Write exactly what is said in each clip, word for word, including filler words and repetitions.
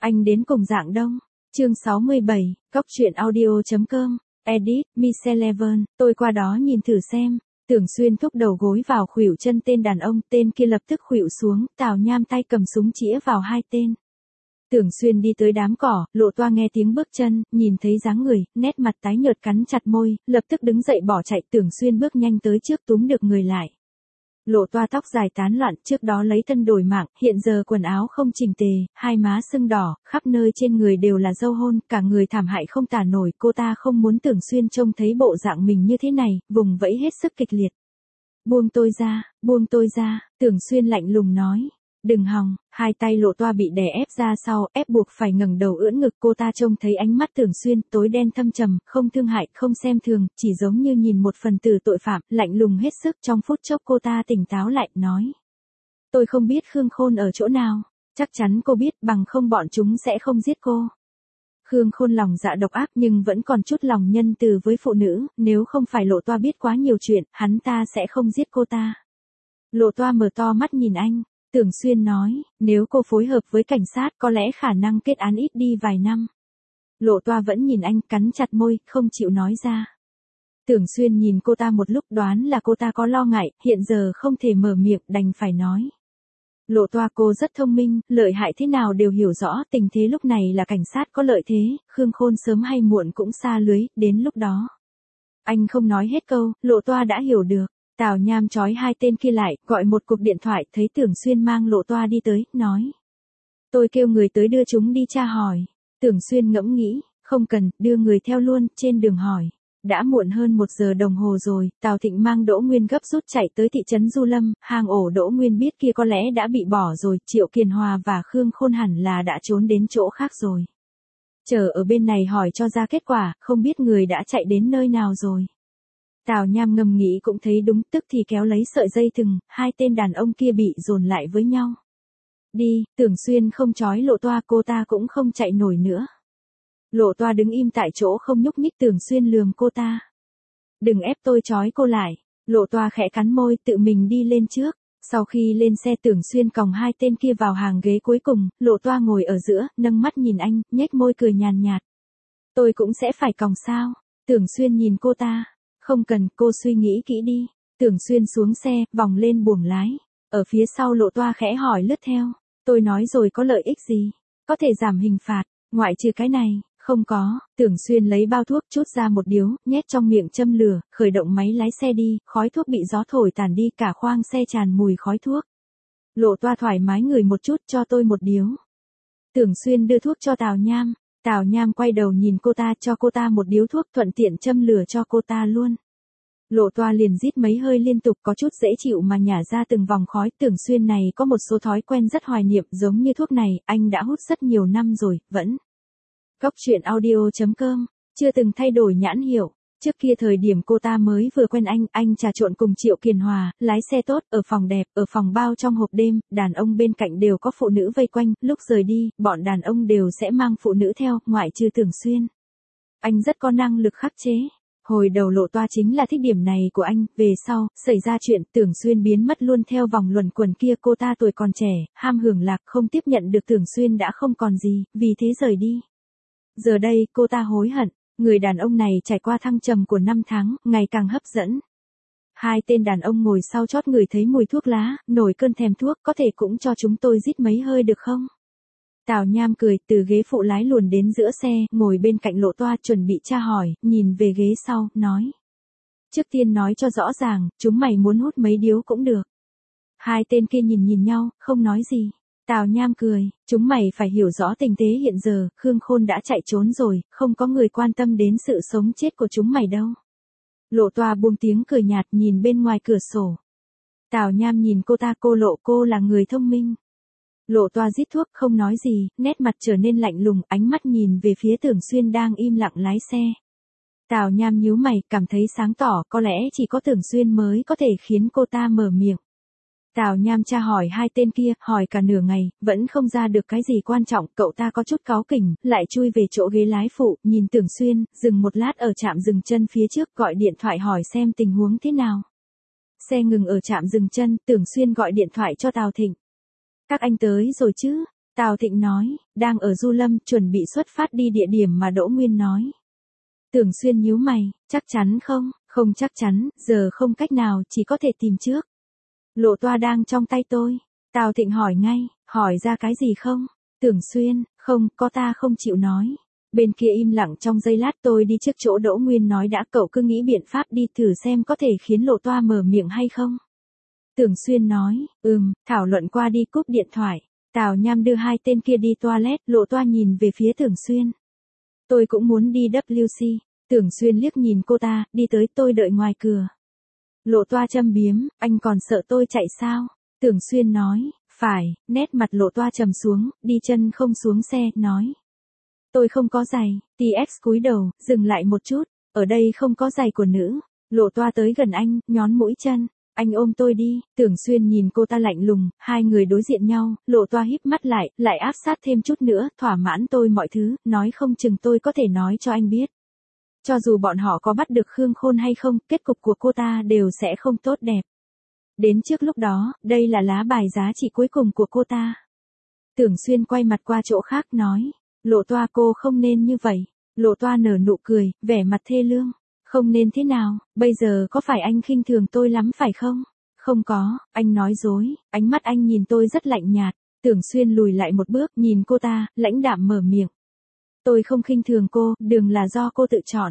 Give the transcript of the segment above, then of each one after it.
Anh đến cùng Dạng Đông. Chương sáu mươi bảy, Cóc truyện audio chấm com, edit, Micheleven, tôi qua đó nhìn thử xem. Tưởng Xuyên thúc đầu gối vào khuỷu chân tên đàn ông, tên kia lập tức khuỵu xuống, Tào Nham tay cầm súng chĩa vào hai tên. Tưởng Xuyên đi tới đám cỏ, Lộ Toa nghe tiếng bước chân, nhìn thấy dáng người, nét mặt tái nhợt cắn chặt môi, lập tức đứng dậy bỏ chạy. Tưởng Xuyên bước nhanh tới trước túm được người lại. Lộ Toa tóc dài tán loạn, trước đó lấy thân đổi mạng, hiện giờ quần áo không chỉnh tề, hai má sưng đỏ, khắp nơi trên người đều là dâu hôn, cả người thảm hại không tả nổi. Cô ta không muốn Tưởng Xuyên trông thấy bộ dạng mình như thế này, vùng vẫy hết sức kịch liệt. Buông tôi ra, buông tôi ra, Tưởng Xuyên lạnh lùng nói. Đừng hòng, hai tay Lộ Toa bị đè ép ra sau, ép buộc phải ngẩng đầu ưỡn ngực. Cô ta trông thấy ánh mắt Tưởng Xuyên, tối đen thâm trầm, không thương hại, không xem thường, chỉ giống như nhìn một phần tử tội phạm, lạnh lùng hết sức. Trong phút chốc cô ta tỉnh táo lại, nói. Tôi không biết Khương Khôn ở chỗ nào, chắc chắn cô biết, bằng không bọn chúng sẽ không giết cô. Khương Khôn lòng dạ độc ác nhưng vẫn còn chút lòng nhân từ với phụ nữ, nếu không phải Lộ Toa biết quá nhiều chuyện, hắn ta sẽ không giết cô ta. Lộ Toa mở to mắt nhìn anh. Tưởng Xuyên nói, nếu cô phối hợp với cảnh sát có lẽ khả năng kết án ít đi vài năm. Lộ Toa vẫn nhìn anh, cắn chặt môi, không chịu nói ra. Tưởng Xuyên nhìn cô ta một lúc, đoán là cô ta có lo ngại, hiện giờ không thể mở miệng, đành phải nói. Lộ Toa, cô rất thông minh, lợi hại thế nào đều hiểu rõ, tình thế lúc này là cảnh sát có lợi thế, Khương Khôn sớm hay muộn cũng xa lưới, đến lúc đó. Anh không nói hết câu, Lộ Toa đã hiểu được. Tào Nham trói hai tên kia lại, gọi một cuộc điện thoại, thấy Tưởng Xuyên mang Lộ Toa đi tới, nói. Tôi kêu người tới đưa chúng đi tra hỏi. Tưởng Xuyên ngẫm nghĩ, không cần, đưa người theo luôn, trên đường hỏi. Đã muộn hơn một giờ đồng hồ rồi, Tào Thịnh mang Đỗ Nguyên gấp rút chạy tới thị trấn Du Lâm, hang ổ Đỗ Nguyên biết kia có lẽ đã bị bỏ rồi, Triệu Kiền Hòa và Khương Khôn hẳn là đã trốn đến chỗ khác rồi. Chờ ở bên này hỏi cho ra kết quả, không biết người đã chạy đến nơi nào rồi. Tào Nham ngầm nghĩ cũng thấy đúng, tức thì kéo lấy sợi dây thừng, hai tên đàn ông kia bị dồn lại với nhau. Đi, Tưởng Xuyên không trói Lộ Toa, cô ta cũng không chạy nổi nữa. Lộ Toa đứng im tại chỗ không nhúc nhích. Tưởng Xuyên lườm cô ta. Đừng ép tôi trói cô lại. Lộ Toa khẽ cắn môi, tự mình đi lên trước. Sau khi lên xe, Tưởng Xuyên còng hai tên kia vào hàng ghế cuối cùng, Lộ Toa ngồi ở giữa, nâng mắt nhìn anh, nhếch môi cười nhàn nhạt. Tôi cũng sẽ phải còng sao? Tưởng Xuyên nhìn cô ta. Không cần, cô suy nghĩ kỹ đi. Tưởng Xuyên xuống xe, vòng lên buồng lái. Ở phía sau Lộ Toa khẽ hỏi lướt theo. Tôi nói rồi, có lợi ích gì? Có thể giảm hình phạt, ngoại trừ cái này. Không có. Tưởng Xuyên lấy bao thuốc, chút ra một điếu, nhét trong miệng châm lửa, khởi động máy lái xe đi, khói thuốc bị gió thổi tàn đi, cả khoang xe tràn mùi khói thuốc. Lộ Toa thoải mái ngửi một chút, cho tôi một điếu. Tưởng Xuyên đưa thuốc cho Tào Nham. Tào Nham quay đầu nhìn cô ta, cho cô ta một điếu thuốc, thuận tiện châm lửa cho cô ta luôn. Lộ Toa liền rít mấy hơi liên tục, có chút dễ chịu mà nhả ra từng vòng khói. Tưởng Xuyên này có một số thói quen rất hoài niệm, giống như thuốc này, anh đã hút rất nhiều năm rồi, vẫn. Cóc truyện audio chấm com, chưa từng thay đổi nhãn hiệu. Trước kia thời điểm cô ta mới vừa quen anh, anh trà trộn cùng Triệu Kiền Hòa, lái xe tốt, ở phòng đẹp, ở phòng bao trong hộp đêm, đàn ông bên cạnh đều có phụ nữ vây quanh, lúc rời đi, bọn đàn ông đều sẽ mang phụ nữ theo, ngoại trừ Tưởng Xuyên. Anh rất có năng lực khắc chế. Hồi đầu Lộ Toa chính là thích điểm này của anh, về sau, xảy ra chuyện, Tưởng Xuyên biến mất luôn theo vòng luẩn quẩn kia. Cô ta tuổi còn trẻ, ham hưởng lạc, không tiếp nhận được Tưởng Xuyên đã không còn gì, vì thế rời đi. Giờ đây, cô ta hối hận. Người đàn ông này trải qua thăng trầm của năm tháng, ngày càng hấp dẫn. Hai tên đàn ông ngồi sau chót ngửi thấy mùi thuốc lá, nổi cơn thèm thuốc, có thể cũng cho chúng tôi rít mấy hơi được không? Tào Nham cười, từ ghế phụ lái luồn đến giữa xe, ngồi bên cạnh Lộ Toa, chuẩn bị tra hỏi, nhìn về ghế sau, nói. Trước tiên nói cho rõ ràng, chúng mày muốn hút mấy điếu cũng được. Hai tên kia nhìn nhìn nhau, không nói gì. Tào Nham cười, chúng mày phải hiểu rõ tình thế hiện giờ, Khương Khôn đã chạy trốn rồi, không có người quan tâm đến sự sống chết của chúng mày đâu. Lộ Toa buông tiếng cười nhạt, nhìn bên ngoài cửa sổ. Tào Nham nhìn cô ta, cô Lộ, cô là người thông minh. Lộ Toa rít thuốc, không nói gì, nét mặt trở nên lạnh lùng, ánh mắt nhìn về phía Tưởng Xuyên đang im lặng lái xe. Tào Nham nhíu mày, cảm thấy sáng tỏ, có lẽ chỉ có Tưởng Xuyên mới có thể khiến cô ta mở miệng. Tào Nham tra hỏi hai tên kia, hỏi cả nửa ngày, vẫn không ra được cái gì quan trọng, cậu ta có chút cáu kỉnh, lại chui về chỗ ghế lái phụ, nhìn Tưởng Xuyên, dừng một lát ở trạm dừng chân phía trước, gọi điện thoại hỏi xem tình huống thế nào. Xe ngừng ở trạm dừng chân, Tưởng Xuyên gọi điện thoại cho Tào Thịnh. Các anh tới rồi chứ? Tào Thịnh nói, đang ở Du Lâm, chuẩn bị xuất phát đi địa điểm mà Đỗ Nguyên nói. Tưởng Xuyên nhíu mày, chắc chắn không, không chắc chắn, giờ không cách nào, chỉ có thể tìm trước. Lộ toa đang trong tay tôi. Tào Thịnh hỏi ngay, hỏi ra cái gì không? Tưởng Xuyên, không, có ta không chịu nói. Bên kia im lặng trong giây lát, tôi đi trước chỗ Đỗ Nguyên nói đã, cậu cứ nghĩ biện pháp đi thử xem có thể khiến lộ toa mở miệng hay không. Tưởng Xuyên nói, ừm, thảo luận qua đi, cúp điện thoại. Tào Nham đưa hai tên kia đi toilet, lộ toa nhìn về phía Tưởng Xuyên. Tôi cũng muốn đi W C. Tưởng Xuyên liếc nhìn cô ta, đi tới, tôi đợi ngoài cửa. Lộ toa châm biếm, anh còn sợ tôi chạy sao? Tưởng Xuyên nói, phải, nét mặt lộ toa trầm xuống, đi chân không xuống xe, nói. Tôi không có giày, tê ích cúi đầu, dừng lại một chút, ở đây không có giày của nữ. Lộ toa tới gần anh, nhón mũi chân, anh ôm tôi đi. Tưởng Xuyên nhìn cô ta lạnh lùng, hai người đối diện nhau, lộ toa híp mắt lại, lại áp sát thêm chút nữa, thỏa mãn tôi mọi thứ, nói không chừng tôi có thể nói cho anh biết. Cho dù bọn họ có bắt được Khương Khôn hay không, kết cục của cô ta đều sẽ không tốt đẹp. Đến trước lúc đó, đây là lá bài giá trị cuối cùng của cô ta. Tưởng Xuyên quay mặt qua chỗ khác nói, lộ toa cô không nên như vậy. Lộ toa nở nụ cười, vẻ mặt thê lương. Không nên thế nào, bây giờ có phải anh khinh thường tôi lắm phải không? Không có, anh nói dối, ánh mắt anh nhìn tôi rất lạnh nhạt. Tưởng Xuyên lùi lại một bước, nhìn cô ta, lãnh đạm mở miệng. Tôi không khinh thường cô, đường là do cô tự chọn.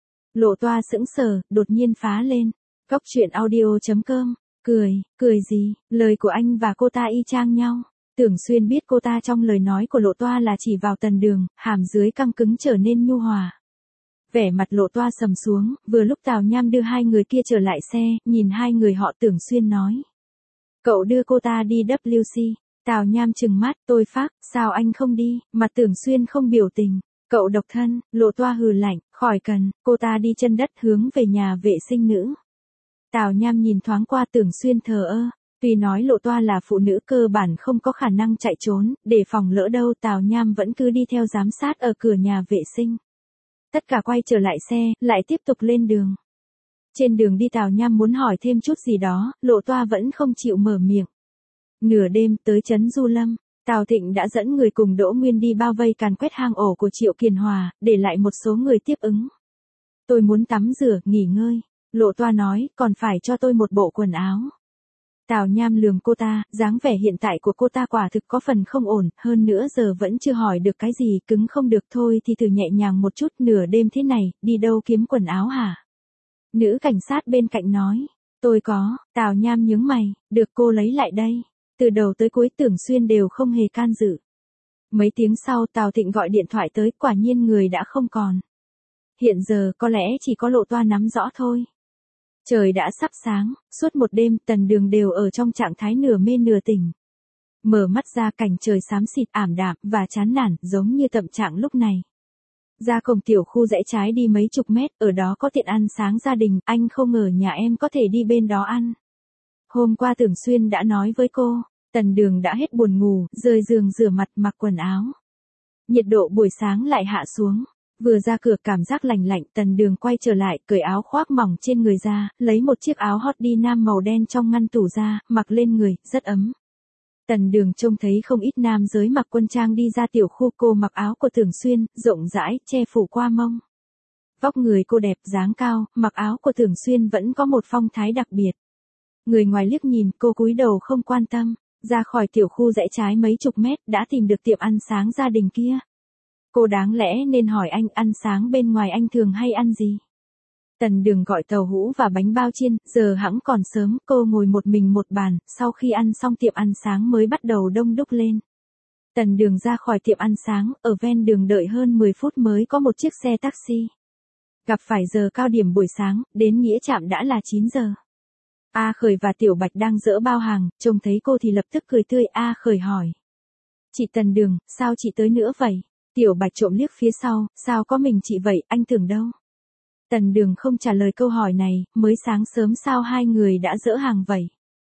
Lộ toa sững sờ, đột nhiên phá lên. Góc truyện audio chấm com, cười, cười gì, lời của anh và cô ta y chang nhau. Tưởng Xuyên biết cô ta trong lời nói của lộ toa là chỉ vào Tần Đường, hàm dưới căng cứng trở nên nhu hòa. Vẻ mặt lộ toa sầm xuống, vừa lúc Tào Nham đưa hai người kia trở lại xe, nhìn hai người họ. Tưởng Xuyên nói. Cậu đưa cô ta đi W C. Tào Nham trừng mắt, tôi phác, sao anh không đi, mặt Tưởng Xuyên không biểu tình. Cậu độc thân, lộ toa hừ lạnh, khỏi cần, cô ta đi chân đất hướng về nhà vệ sinh nữ. Tào Nham nhìn thoáng qua Tưởng Xuyên thờ ơ. Tuy nói lộ toa là phụ nữ cơ bản không có khả năng chạy trốn, để phòng lỡ đâu Tào Nham vẫn cứ đi theo giám sát ở cửa nhà vệ sinh. Tất cả quay trở lại xe, lại tiếp tục lên đường. Trên đường đi Tào Nham muốn hỏi thêm chút gì đó, lộ toa vẫn không chịu mở miệng. Nửa đêm tới trấn Du Lâm, Tào Thịnh đã dẫn người cùng Đỗ Nguyên đi bao vây càn quét hang ổ của Triệu Kiền Hòa, để lại một số người tiếp ứng. Tôi muốn tắm rửa, nghỉ ngơi. Lộ toa nói, còn phải cho tôi một bộ quần áo. Tào Nham lườm cô ta, dáng vẻ hiện tại của cô ta quả thực có phần không ổn, hơn nữa giờ vẫn chưa hỏi được cái gì, cứng không được thôi thì thử nhẹ nhàng một chút. Nửa đêm thế này, đi đâu kiếm quần áo hả? Nữ cảnh sát bên cạnh nói, tôi có. Tào Nham nhướng mày, được, cô lấy lại đây. Từ đầu tới cuối Tưởng Xuyên đều không hề can dự. Mấy tiếng sau Tào Thịnh gọi điện thoại tới, quả nhiên người đã không còn. Hiện giờ có lẽ chỉ có lộ toa nắm rõ thôi. Trời đã sắp sáng, suốt một đêm Tần Đường đều ở trong trạng thái nửa mê nửa tỉnh. Mở mắt ra cảnh trời xám xịt ảm đạm và chán nản giống như tâm trạng lúc này. Ra cổng tiểu khu rẽ trái đi mấy chục mét, ở đó có tiệm ăn sáng gia đình, anh không ngờ nhà em có thể đi bên đó ăn. Hôm qua Tưởng Xuyên đã nói với cô, Tần Đường đã hết buồn ngủ, rời giường rửa mặt mặc quần áo. Nhiệt độ buổi sáng lại hạ xuống. Vừa ra cửa cảm giác lành lạnh, Tần Đường quay trở lại, cởi áo khoác mỏng trên người ra, lấy một chiếc áo hot đi nam màu đen trong ngăn tủ ra, mặc lên người, rất ấm. Tần Đường trông thấy không ít nam giới mặc quân trang đi ra tiểu khu, cô mặc áo của Tưởng Xuyên, rộng rãi, che phủ qua mông. Vóc người cô đẹp, dáng cao, mặc áo của Tưởng Xuyên vẫn có một phong thái đặc biệt. Người ngoài liếc nhìn, cô cúi đầu không quan tâm, ra khỏi tiểu khu rẽ trái mấy chục mét, đã tìm được tiệm ăn sáng gia đình kia. Cô đáng lẽ nên hỏi anh, ăn sáng bên ngoài anh thường hay ăn gì? Tần Đường gọi tàu hũ và bánh bao chiên, giờ hẵng còn sớm, cô ngồi một mình một bàn, sau khi ăn xong tiệm ăn sáng mới bắt đầu đông đúc lên. Tần Đường ra khỏi tiệm ăn sáng, ở ven đường đợi hơn mười phút mới có một chiếc xe taxi. Gặp phải giờ cao điểm buổi sáng, đến nghĩa trạm đã là chín giờ. A Khởi và Tiểu Bạch đang dỡ bao hàng, trông thấy cô thì lập tức cười tươi. A Khởi hỏi. Chị Tần Đường, sao chị tới nữa vậy? Tiểu Bạch trộm liếc phía sau, sao có mình chị vậy, anh tưởng đâu? Tần Đường không trả lời câu hỏi này, mới sáng sớm sao hai người đã dỡ hàng vậy?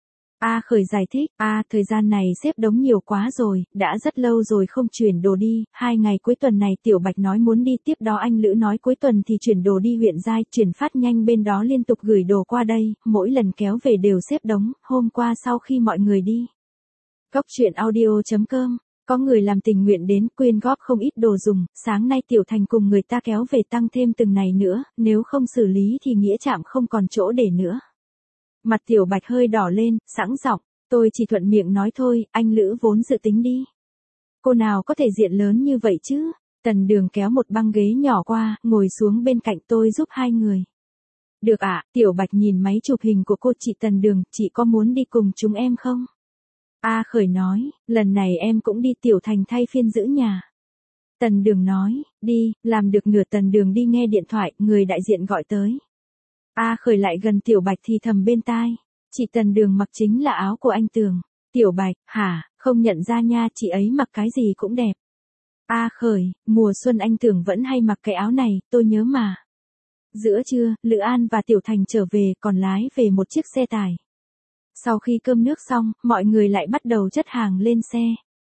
A Khởi giải thích, a thời gian này xếp đống nhiều quá rồi, đã rất lâu rồi không chuyển đồ đi, hai ngày cuối tuần này Tiểu Bạch nói muốn đi, tiếp đó anh Lữ nói cuối tuần thì chuyển đồ đi huyện Giai, chuyển phát nhanh bên đó liên tục gửi đồ qua đây, mỗi lần kéo về đều xếp đống, hôm qua sau khi mọi người đi. Góc truyện audio chấm com Có người làm tình nguyện đến quyên góp không ít đồ dùng, sáng nay Tiểu Thành cùng người ta kéo về tăng thêm từng này nữa, nếu không xử lý thì nghĩa trạm không còn chỗ để nữa. Mặt Tiểu Bạch hơi đỏ lên, sẵn giọng, tôi chỉ thuận miệng nói thôi, anh Lữ vốn dự tính đi. Cô nào có thể diện lớn như vậy chứ? Tần Đường kéo một băng ghế nhỏ qua, ngồi xuống bên cạnh tôi giúp hai người. Được ạ, Tiểu Bạch nhìn máy chụp hình của cô. Chị Tần Đường, chị có muốn đi cùng chúng em không? A Khởi nói, lần này em cũng đi. Tiểu Thành thay phiên giữ nhà. Tần Đường nói, đi, làm được nửa. Tần Đường đi nghe điện thoại, người đại diện gọi tới. A Khởi lại gần Tiểu Bạch thì thầm bên tai. Chị Tần Đường mặc chính là áo của anh Tường. Tiểu Bạch, hả, không nhận ra nha, chị ấy mặc cái gì cũng đẹp. A Khởi, mùa xuân anh Tường vẫn hay mặc cái áo này, tôi nhớ mà. Giữa trưa, Lữ An và Tiểu Thành trở về, còn lái về một chiếc xe tải. Sau khi cơm nước xong, mọi người lại bắt đầu chất hàng lên xe.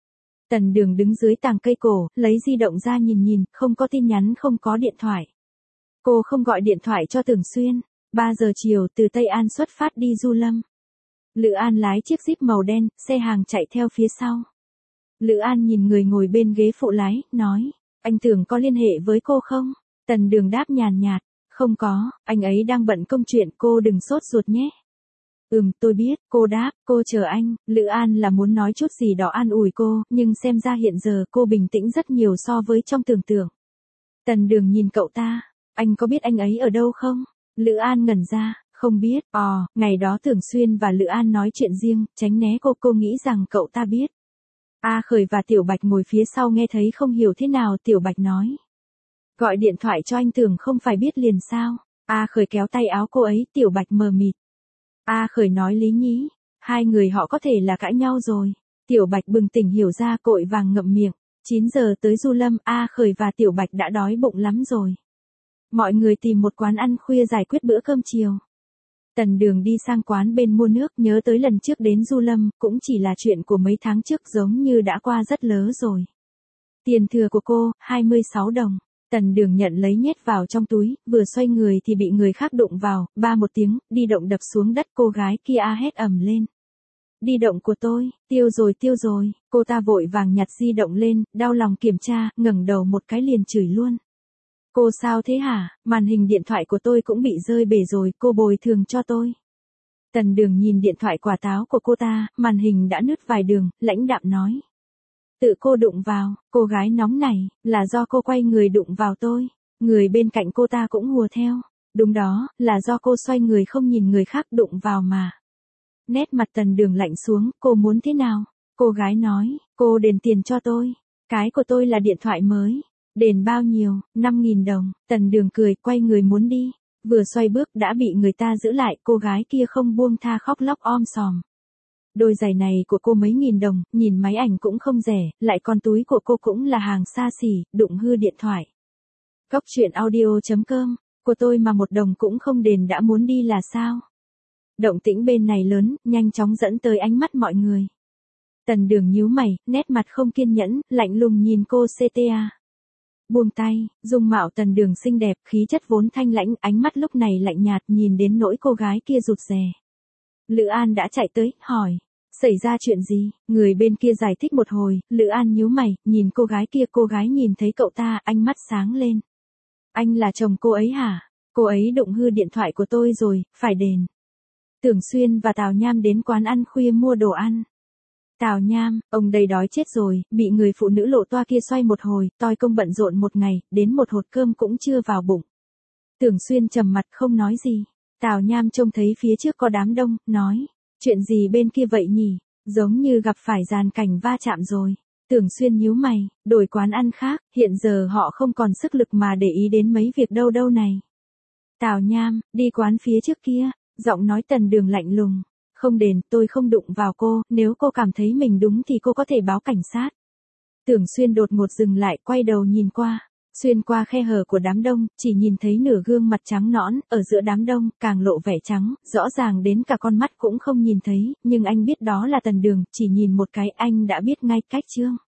Tần Đường đứng dưới tàng cây cổ, lấy di động ra nhìn nhìn, không có tin nhắn, không có điện thoại. Cô không gọi điện thoại cho Tưởng Xuyên. ba giờ chiều từ Tây An xuất phát đi Du Lâm. Lữ An lái chiếc Jeep màu đen, xe hàng chạy theo phía sau. Lữ An nhìn người ngồi bên ghế phụ lái, nói, anh Tưởng có liên hệ với cô không? Tần Đường đáp nhàn nhạt, không có, anh ấy đang bận công chuyện, cô đừng sốt ruột nhé. Ừm, tôi biết, cô đáp, cô chờ anh. Lữ An là muốn nói chút gì đó an ủi cô, nhưng xem ra hiện giờ cô bình tĩnh rất nhiều so với trong tưởng tượng. Tần Đường nhìn cậu ta, anh có biết anh ấy ở đâu không? Lữ An ngẩn ra, không biết. Ồ, ngày đó Tưởng Xuyên và Lữ An nói chuyện riêng, tránh né cô, cô nghĩ rằng cậu ta biết. A Khởi và Tiểu Bạch ngồi phía sau nghe thấy không hiểu thế nào. Tiểu Bạch nói, gọi điện thoại cho anh Tưởng không phải biết liền sao? A Khởi kéo tay áo cô ấy. Tiểu Bạch mờ mịt. A Khởi nói lý nhí, hai người họ có thể là cãi nhau rồi. Tiểu Bạch bừng tỉnh hiểu ra, cội vàng ngậm miệng. chín giờ tới Du Lâm, A Khởi và Tiểu Bạch đã đói bụng lắm rồi. Mọi người tìm một quán ăn khuya giải quyết bữa cơm chiều. Tần Đường đi sang quán bên mua nước, nhớ tới lần trước đến Du Lâm, cũng chỉ là chuyện của mấy tháng trước, giống như đã qua rất lớ rồi. Tiền thừa của cô, hai mươi sáu đồng. Tần Đường nhận lấy nhét vào trong túi, vừa xoay người thì bị người khác đụng vào, ba một tiếng, di động đập xuống đất. Cô gái kia a hét ầm lên. Di động của tôi, tiêu rồi tiêu rồi. Cô ta vội vàng nhặt di động lên, đau lòng kiểm tra, ngẩng đầu một cái liền chửi luôn. Cô sao thế hả, màn hình điện thoại của tôi cũng bị rơi bể rồi, cô bồi thường cho tôi. Tần Đường nhìn điện thoại quả táo của cô ta, màn hình đã nứt vài đường, lãnh đạm nói. Tự cô đụng vào. Cô gái nóng này, là do cô quay người đụng vào tôi. Người bên cạnh cô ta cũng hùa theo. Đúng đó, là do cô xoay người không nhìn người khác đụng vào mà. Nét mặt Tần Đường lạnh xuống, cô muốn thế nào? Cô gái nói, cô đền tiền cho tôi. Cái của tôi là điện thoại mới. Đền bao nhiêu? năm nghìn đồng. Tần Đường cười, quay người muốn đi. Vừa xoay bước đã bị người ta giữ lại. Cô gái kia không buông tha, khóc lóc om sòm. Đôi giày này của cô mấy nghìn đồng, nhìn máy ảnh cũng không rẻ, lại còn túi của cô cũng là hàng xa xỉ, đụng hư điện thoại. Cóc truyện audio chấm com, của tôi mà một đồng cũng không đền đã muốn đi là sao? Động tĩnh bên này lớn, nhanh chóng dẫn tới ánh mắt mọi người. Tần Đường nhíu mày, nét mặt không kiên nhẫn, lạnh lùng nhìn cô xê tê a. Buông tay, dung mạo Tần Đường xinh đẹp, khí chất vốn thanh lãnh, ánh mắt lúc này lạnh nhạt, nhìn đến nỗi cô gái kia rụt rè. Lữ An đã chạy tới, hỏi. Xảy ra chuyện gì? Người bên kia giải thích một hồi, Lữ An nhíu mày, nhìn cô gái kia. Cô gái nhìn thấy cậu ta, ánh mắt sáng lên. Anh là chồng cô ấy hả? Cô ấy đụng hư điện thoại của tôi rồi, phải đền. Tưởng Xuyên và Tào Nham đến quán ăn khuya mua đồ ăn. Tào Nham, ông đây đói chết rồi, bị người phụ nữ lộ toa kia xoay một hồi, toi công bận rộn một ngày, đến một hột cơm cũng chưa vào bụng. Tưởng Xuyên trầm mặt không nói gì. Tào Nham trông thấy phía trước có đám đông, nói. Chuyện gì bên kia vậy nhỉ? Giống như gặp phải dàn cảnh va chạm rồi. Tưởng Xuyên nhíu mày, đổi quán ăn khác, hiện giờ họ không còn sức lực mà để ý đến mấy việc đâu đâu này. Tào Nham, đi quán phía trước kia, giọng nói Tần Đường lạnh lùng. Không đền, tôi không đụng vào cô, nếu cô cảm thấy mình đúng thì cô có thể báo cảnh sát. Tưởng Xuyên đột ngột dừng lại, quay đầu nhìn qua. Xuyên qua khe hở của đám đông, chỉ nhìn thấy nửa gương mặt trắng nõn, ở giữa đám đông, càng lộ vẻ trắng, rõ ràng đến cả con mắt cũng không nhìn thấy, nhưng anh biết đó là Tần Đường, chỉ nhìn một cái anh đã biết ngay cách chương.